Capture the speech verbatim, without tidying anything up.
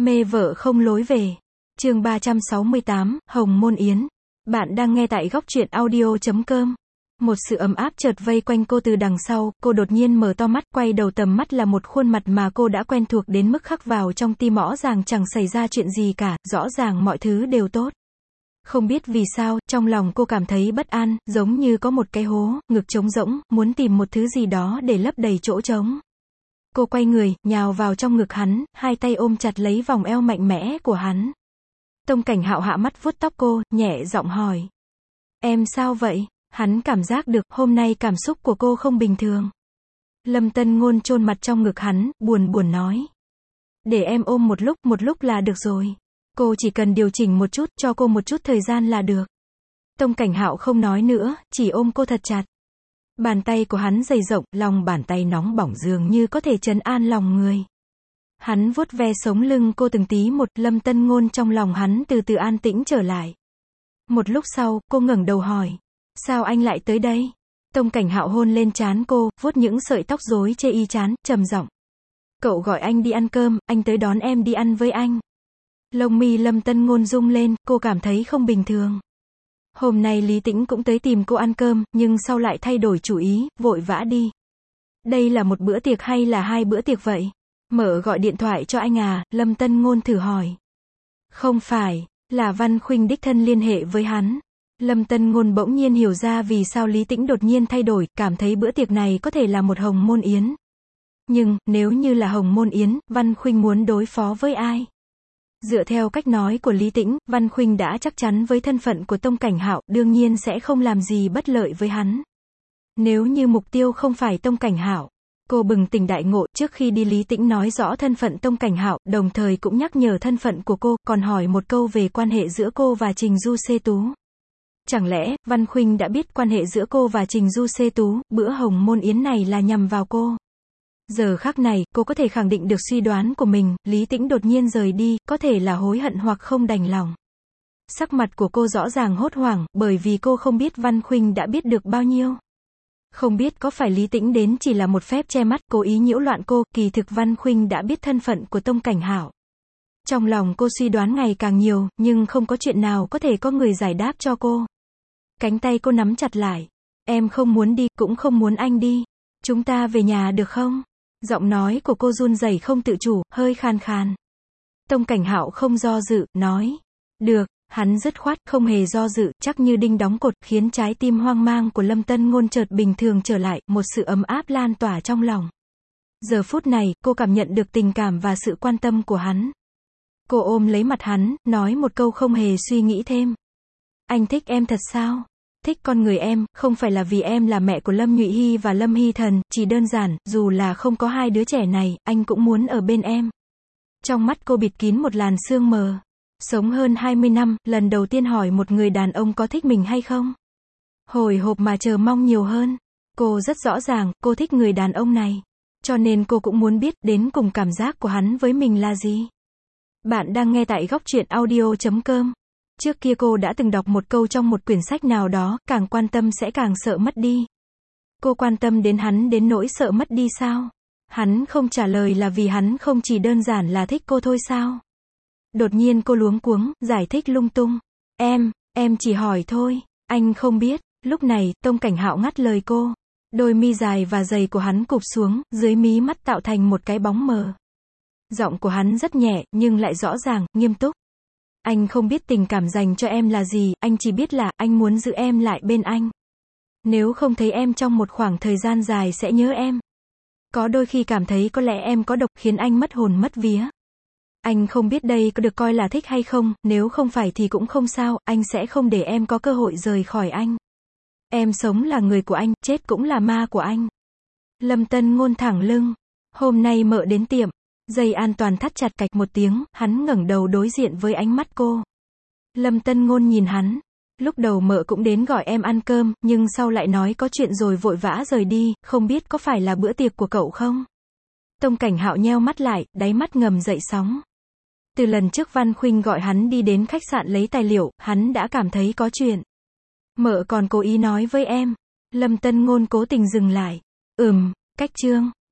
Mê vợ không lối về. Chương ba trăm sáu mươi tám, Hồng Môn Yến. Bạn đang nghe tại góc truyện audio chấm com. Một sự ấm áp chợt vây quanh cô từ đằng sau, cô đột nhiên mở to mắt, quay đầu tầm mắt là một khuôn mặt mà cô đã quen thuộc đến mức khắc vào trong tim, rõ ràng chẳng xảy ra chuyện gì cả, rõ ràng mọi thứ đều tốt. Không biết vì sao, trong lòng cô cảm thấy bất an, giống như có một cái hố, ngực trống rỗng, muốn tìm một thứ gì đó để lấp đầy chỗ trống. Cô quay người, nhào vào trong ngực hắn, hai tay ôm chặt lấy vòng eo mạnh mẽ của hắn. Tông Cảnh Hạo hạ mắt vuốt tóc cô, nhẹ giọng hỏi. Em sao vậy? Hắn cảm giác được, hôm nay cảm xúc của cô không bình thường. Lâm Tân Ngôn chôn mặt trong ngực hắn, buồn buồn nói. Để em ôm một lúc, một lúc là được rồi. Cô chỉ cần điều chỉnh một chút, cho cô một chút thời gian là được. Tông Cảnh Hạo không nói nữa, chỉ ôm cô thật chặt. Bàn tay của hắn dày rộng, lòng bàn tay nóng bỏng dường như có thể trấn an lòng người. Hắn vuốt ve sống lưng cô từng tí một, Lâm Tân Ngôn trong lòng hắn từ từ an tĩnh trở lại. Một lúc sau, cô ngẩng đầu hỏi. Sao anh lại tới đây? Tông Cảnh Hạo hôn lên trán cô, vuốt những sợi tóc rối chê y trán, trầm giọng. Cậu gọi anh đi ăn cơm, anh tới đón em đi ăn với anh. Lông mi Lâm Tân Ngôn rung lên, cô cảm thấy không bình thường. Hôm nay Lý Tĩnh cũng tới tìm cô ăn cơm, nhưng sau lại thay đổi chủ ý, vội vã đi. Đây là một bữa tiệc hay là hai bữa tiệc vậy? Mở gọi điện thoại cho anh à? Lâm Tân Ngôn thử hỏi. Không phải, là Văn Khuynh đích thân liên hệ với hắn. Lâm Tân Ngôn bỗng nhiên hiểu ra vì sao Lý Tĩnh đột nhiên thay đổi, cảm thấy bữa tiệc này có thể là một hồng môn yến. Nhưng, nếu như là hồng môn yến, Văn Khuynh muốn đối phó với ai? Dựa theo cách nói của Lý Tĩnh, Văn Khuynh đã chắc chắn với thân phận của Tông Cảnh Hạo, đương nhiên sẽ không làm gì bất lợi với hắn. Nếu như mục tiêu không phải Tông Cảnh Hạo, cô bừng tỉnh đại ngộ, trước khi đi Lý Tĩnh nói rõ thân phận Tông Cảnh Hạo, đồng thời cũng nhắc nhở thân phận của cô, còn hỏi một câu về quan hệ giữa cô và Trình Du Xê Tú. Chẳng lẽ, Văn Khuynh đã biết quan hệ giữa cô và Trình Du Xê Tú, bữa hồng môn yến này là nhằm vào cô. Giờ khắc này, cô có thể khẳng định được suy đoán của mình, Lý Tĩnh đột nhiên rời đi, có thể là hối hận hoặc không đành lòng. Sắc mặt của cô rõ ràng hốt hoảng, bởi vì cô không biết Văn Khuynh đã biết được bao nhiêu. Không biết có phải Lý Tĩnh đến chỉ là một phép che mắt, cố ý nhiễu loạn cô, kỳ thực Văn Khuynh đã biết thân phận của Tông Cảnh Hạo. Trong lòng cô suy đoán ngày càng nhiều, nhưng không có chuyện nào có thể có người giải đáp cho cô. Cánh tay cô nắm chặt lại. Em không muốn đi, cũng không muốn anh đi. Chúng ta về nhà được không? Giọng nói của cô run rẩy không tự chủ, hơi khan khan. Tông Cảnh Hạo không do dự, nói. Được, hắn dứt khoát, không hề do dự, chắc như đinh đóng cột, khiến trái tim hoang mang của Lâm Tân Ngôn chợt bình thường trở lại, một sự ấm áp lan tỏa trong lòng. Giờ phút này, cô cảm nhận được tình cảm và sự quan tâm của hắn. Cô ôm lấy mặt hắn, nói một câu không hề suy nghĩ thêm. Anh thích em thật sao? Thích con người em, không phải là vì em là mẹ của Lâm Nhụy Hy và Lâm Hy Thần, chỉ đơn giản, dù là không có hai đứa trẻ này, anh cũng muốn ở bên em. Trong mắt cô bịt kín một làn sương mờ. Sống hơn hai mươi năm, lần đầu tiên hỏi một người đàn ông có thích mình hay không. Hồi hộp mà chờ mong nhiều hơn. Cô rất rõ ràng, cô thích người đàn ông này. Cho nên cô cũng muốn biết, đến cùng cảm giác của hắn với mình là gì. Bạn đang nghe tại góc truyện audio chấm com. Trước kia cô đã từng đọc một câu trong một quyển sách nào đó, càng quan tâm sẽ càng sợ mất đi. Cô quan tâm đến hắn đến nỗi sợ mất đi sao? Hắn không trả lời là vì hắn không chỉ đơn giản là thích cô thôi sao? Đột nhiên cô luống cuống, giải thích lung tung. Em, em chỉ hỏi thôi, anh không biết. Lúc này, Tông Cảnh Hạo ngắt lời cô. Đôi mi dài và dày của hắn cụp xuống, dưới mí mắt tạo thành một cái bóng mờ. Giọng của hắn rất nhẹ, nhưng lại rõ ràng, nghiêm túc. Anh không biết tình cảm dành cho em là gì, anh chỉ biết là, anh muốn giữ em lại bên anh. Nếu không thấy em trong một khoảng thời gian dài sẽ nhớ em. Có đôi khi cảm thấy có lẽ em có độc, khiến anh mất hồn mất vía. Anh không biết đây có được coi là thích hay không, nếu không phải thì cũng không sao, anh sẽ không để em có cơ hội rời khỏi anh. Em sống là người của anh, chết cũng là ma của anh. Lâm Tân Ngôn thẳng lưng. Hôm nay Mợ đến tiệm. Dây an toàn thắt chặt cạch một tiếng, hắn ngẩng đầu đối diện với ánh mắt cô. Lâm Tân Ngôn nhìn hắn. Lúc đầu Mợ cũng đến gọi em ăn cơm, nhưng sau lại nói có chuyện rồi vội vã rời đi, không biết có phải là bữa tiệc của cậu không? Tông Cảnh Hạo nheo mắt lại, đáy mắt ngầm dậy sóng. Từ lần trước Văn Khuynh gọi hắn đi đến khách sạn lấy tài liệu, hắn đã cảm thấy có chuyện. Mợ còn cố ý nói với em. Lâm Tân Ngôn cố tình dừng lại. Ừm, cách chương.